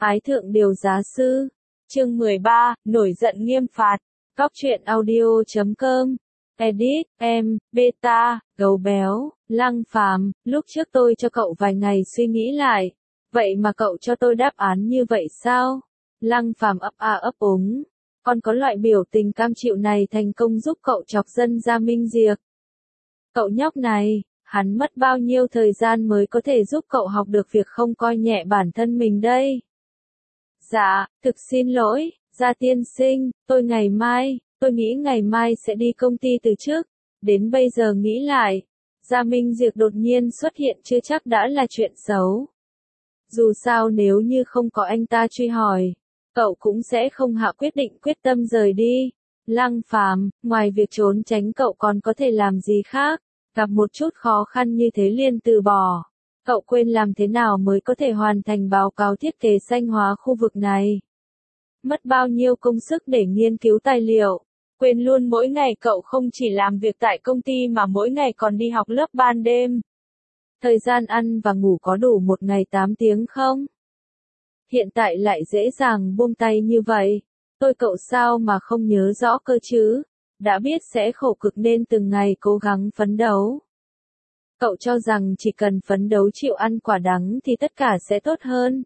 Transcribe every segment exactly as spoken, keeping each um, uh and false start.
Ái thượng điều giá sư. Chương mười ba, nổi giận nghiêm phạt. Góc truyện audio chấm com. Edit, em, beta, gấu béo, Lăng Phàm, lúc trước tôi cho cậu vài ngày suy nghĩ lại. Vậy mà cậu cho tôi đáp án như vậy sao? Lăng Phàm ấp a ấp úng. Còn có loại biểu tình cam chịu này thành công giúp cậu chọc dân Gia Minh Diệp. Cậu nhóc này, hắn mất bao nhiêu thời gian mới có thể giúp cậu học được việc không coi nhẹ bản thân mình đây? Dạ, thực xin lỗi, Gia tiên sinh, tôi ngày mai, tôi nghĩ ngày mai sẽ đi công ty từ trước. Đến bây giờ nghĩ lại, Gia Minh Diệp đột nhiên xuất hiện chưa chắc đã là chuyện xấu. Dù sao nếu như không có anh ta truy hỏi, cậu cũng sẽ không hạ quyết định quyết tâm rời đi. Lăng Phàm, ngoài việc trốn tránh cậu còn có thể làm gì khác? Gặp một chút khó khăn như thế liền từ bỏ. Cậu quên làm thế nào mới có thể hoàn thành báo cáo thiết kế xanh hóa khu vực này? Mất bao nhiêu công sức để nghiên cứu tài liệu? Quên luôn mỗi ngày cậu không chỉ làm việc tại công ty mà mỗi ngày còn đi học lớp ban đêm. Thời gian ăn và ngủ có đủ một ngày tám tiếng không? Hiện tại lại dễ dàng buông tay như vậy. Tôi cậu sao mà không nhớ rõ cơ chứ? Đã biết sẽ khổ cực nên từng ngày cố gắng phấn đấu. Cậu cho rằng chỉ cần phấn đấu chịu ăn quả đắng thì tất cả sẽ tốt hơn.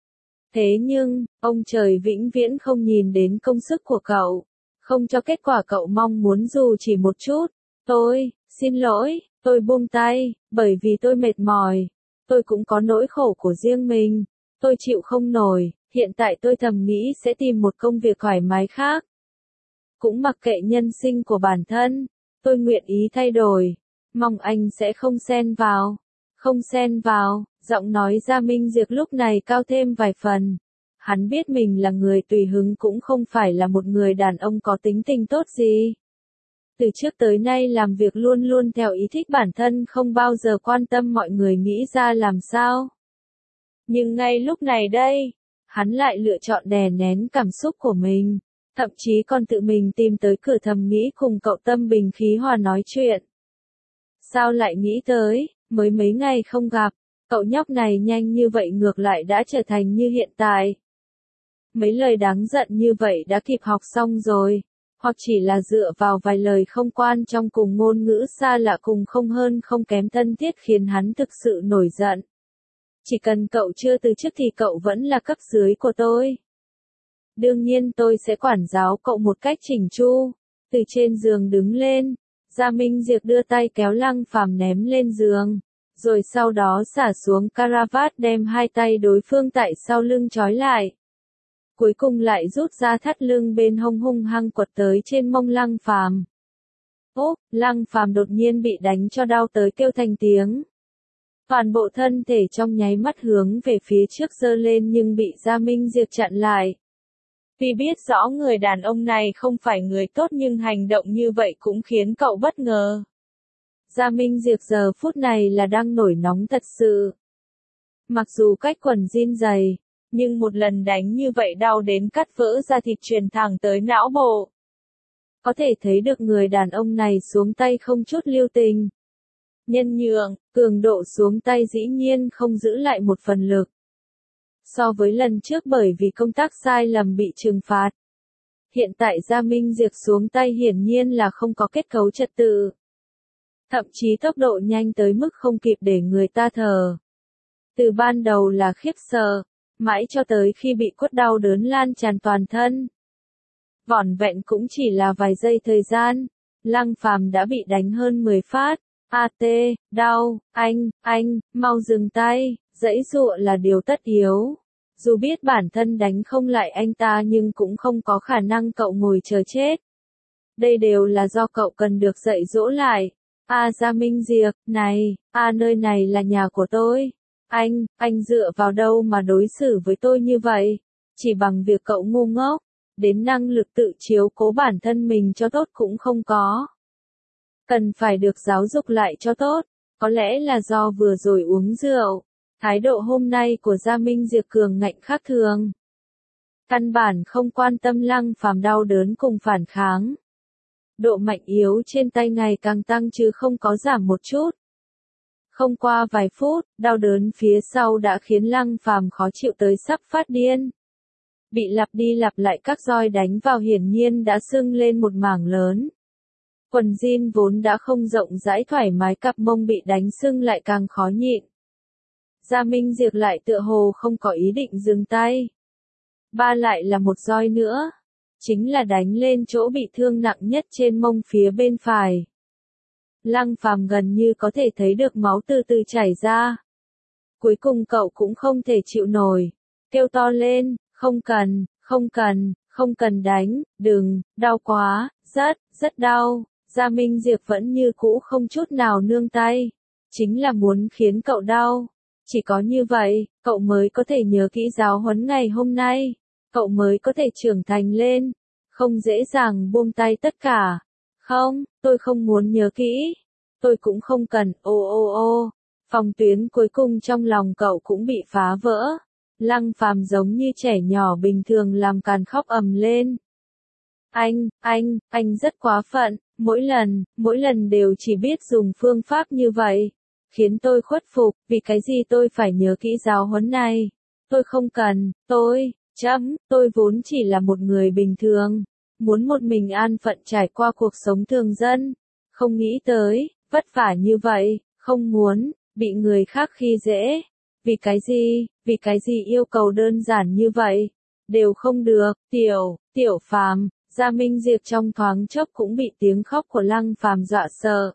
Thế nhưng, ông trời vĩnh viễn không nhìn đến công sức của cậu, không cho kết quả cậu mong muốn dù chỉ một chút. Tôi, xin lỗi, tôi buông tay, bởi vì tôi mệt mỏi. Tôi cũng có nỗi khổ của riêng mình. Tôi chịu không nổi, hiện tại tôi thầm nghĩ sẽ tìm một công việc thoải mái khác. Cũng mặc kệ nhân sinh của bản thân, tôi nguyện ý thay đổi. Mong anh sẽ không xen vào. Không xen vào, giọng nói Gia Minh Diệp lúc này cao thêm vài phần. Hắn biết mình là người tùy hứng cũng không phải là một người đàn ông có tính tình tốt gì. Từ trước tới nay làm việc luôn luôn theo ý thích bản thân, không bao giờ quan tâm mọi người nghĩ ra làm sao. Nhưng ngay lúc này đây, hắn lại lựa chọn đè nén cảm xúc của mình, thậm chí còn tự mình tìm tới cửa thầm nghĩ cùng cậu tâm bình khí hòa nói chuyện. Sao lại nghĩ tới, mới mấy ngày không gặp, cậu nhóc này nhanh như vậy ngược lại đã trở thành như hiện tại. Mấy lời đáng giận như vậy đã kịp học xong rồi, hoặc chỉ là dựa vào vài lời không quan trong cùng ngôn ngữ xa lạ cùng không hơn không kém thân thiết khiến hắn thực sự nổi giận. Chỉ cần cậu chưa từ chức thì cậu vẫn là cấp dưới của tôi. Đương nhiên tôi sẽ quản giáo cậu một cách chỉnh chu. Từ trên giường đứng lên, Gia Minh Diệp đưa tay kéo Lăng Phàm ném lên giường, rồi sau đó xả xuống caravat đem hai tay đối phương tại sau lưng trói lại. Cuối cùng lại rút ra thắt lưng bên hông hung hăng quật tới trên mông Lăng Phàm. Ốp, Lăng Phàm đột nhiên bị đánh cho đau tới kêu thành tiếng. Toàn bộ thân thể trong nháy mắt hướng về phía trước giơ lên nhưng bị Gia Minh Diệp chặn lại. Vì biết rõ người đàn ông này không phải người tốt nhưng hành động như vậy cũng khiến cậu bất ngờ. Gia Minh Diệp giờ phút này là đang nổi nóng thật sự. Mặc dù cách quần jean dày, nhưng một lần đánh như vậy đau đến cắt vỡ da thịt truyền thẳng tới não bộ. Có thể thấy được người đàn ông này xuống tay không chút lưu tình. Nhân nhượng, cường độ xuống tay dĩ nhiên không giữ lại một phần lực. So với lần trước bởi vì công tác sai lầm bị trừng phạt. Hiện tại Gia Minh Diệp xuống tay hiển nhiên là không có kết cấu trật tự. Thậm chí tốc độ nhanh tới mức không kịp để người ta thở. Từ ban đầu là khiếp sợ, mãi cho tới khi bị quất đau đớn lan tràn toàn thân. Vỏn vẹn cũng chỉ là vài giây thời gian, Lăng Phàm đã bị đánh hơn mười phát. A tê, đau, anh, anh, mau dừng tay, giãy giụa là điều tất yếu. Dù biết bản thân đánh không lại anh ta nhưng cũng không có khả năng cậu ngồi chờ chết. Đây đều là do cậu cần được dạy dỗ lại. A Gia Minh Diệp, này, A nơi này là nhà của tôi. Anh, anh dựa vào đâu mà đối xử với tôi như vậy? Chỉ bằng việc cậu ngu ngốc, đến năng lực tự chiếu cố bản thân mình cho tốt cũng không có. Cần phải được giáo dục lại cho tốt, có lẽ là do vừa rồi uống rượu, thái độ hôm nay của Gia Minh Diệp cường ngạnh khác thường. Căn bản không quan tâm Lăng Phàm đau đớn cùng phản kháng. Độ mạnh yếu trên tay ngày càng tăng chứ không có giảm một chút. Không qua vài phút, đau đớn phía sau đã khiến Lăng Phàm khó chịu tới sắp phát điên. Bị lặp đi lặp lại các roi đánh vào hiển nhiên đã sưng lên một mảng lớn. Quần jean vốn đã không rộng rãi thoải mái, cặp mông bị đánh sưng lại càng khó nhịn. Gia Minh Diệp lại tựa hồ không có ý định dừng tay. Ba lại là một roi nữa. Chính là đánh lên chỗ bị thương nặng nhất trên mông phía bên phải. Lăng Phàm gần như có thể thấy được máu từ từ chảy ra. Cuối cùng cậu cũng không thể chịu nổi. Kêu to lên, không cần, không cần, không cần đánh, đừng, đau quá, rất, rất đau. Gia Minh Diệp vẫn như cũ không chút nào nương tay. Chính là muốn khiến cậu đau. Chỉ có như vậy, cậu mới có thể nhớ kỹ giáo huấn ngày hôm nay. Cậu mới có thể trưởng thành lên. Không dễ dàng buông tay tất cả. Không, tôi không muốn nhớ kỹ. Tôi cũng không cần, ô ô ô. Phòng tuyến cuối cùng trong lòng cậu cũng bị phá vỡ. Lăng Phàm giống như trẻ nhỏ bình thường làm càn khóc ầm lên. Anh, anh, anh rất quá phận, mỗi lần, mỗi lần đều chỉ biết dùng phương pháp như vậy. Khiến tôi khuất phục, vì cái gì tôi phải nhớ kỹ giáo huấn này. Tôi không cần, tôi, chấm, tôi vốn chỉ là một người bình thường. Muốn một mình an phận trải qua cuộc sống thường dân. Không nghĩ tới, vất vả như vậy, không muốn, bị người khác khi dễ. Vì cái gì, vì cái gì yêu cầu đơn giản như vậy, đều không được, tiểu, tiểu Phàm. Gia Minh Diệp trong thoáng chốc cũng bị tiếng khóc của Lăng Phàm dọa sợ.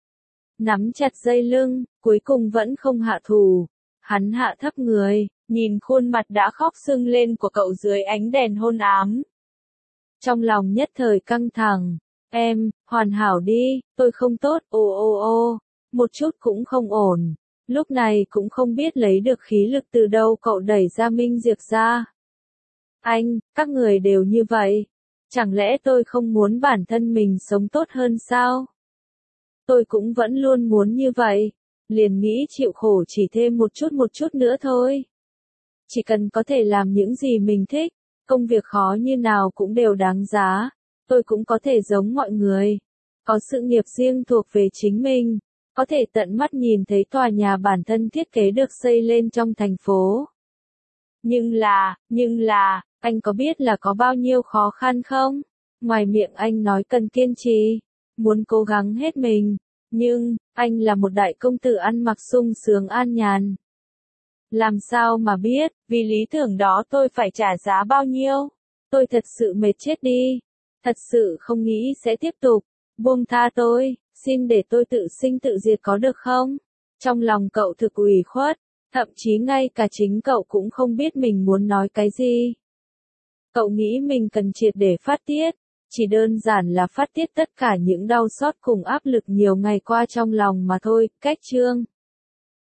Nắm chặt dây lưng, cuối cùng vẫn không hạ thủ. Hắn hạ thấp người, nhìn khuôn mặt đã khóc sưng lên của cậu dưới ánh đèn hôn ám. Trong lòng nhất thời căng thẳng. Em, hoàn hảo đi, tôi không tốt, ô ô ô, một chút cũng không ổn. Lúc này cũng không biết lấy được khí lực từ đâu cậu đẩy Gia Minh Diệp ra. Anh, các người đều như vậy. Chẳng lẽ tôi không muốn bản thân mình sống tốt hơn sao? Tôi cũng vẫn luôn muốn như vậy. Liền nghĩ chịu khổ chỉ thêm một chút một chút nữa thôi. Chỉ cần có thể làm những gì mình thích, công việc khó như nào cũng đều đáng giá. Tôi cũng có thể giống mọi người. Có sự nghiệp riêng thuộc về chính mình. Có thể tận mắt nhìn thấy tòa nhà bản thân thiết kế được xây lên trong thành phố. Nhưng là, nhưng là, anh có biết là có bao nhiêu khó khăn không? Ngoài miệng anh nói cần kiên trì, muốn cố gắng hết mình. Nhưng, anh là một đại công tử ăn mặc sung sướng an nhàn. Làm sao mà biết, vì lý tưởng đó tôi phải trả giá bao nhiêu? Tôi thật sự mệt chết đi. Thật sự không nghĩ sẽ tiếp tục. Buông tha tôi, xin để tôi tự sinh tự diệt có được không? Trong lòng cậu thực ủy khuất, thậm chí ngay cả chính cậu cũng không biết mình muốn nói cái gì. Cậu nghĩ mình cần triệt để phát tiết, chỉ đơn giản là phát tiết tất cả những đau xót cùng áp lực nhiều ngày qua trong lòng mà thôi. Cách chương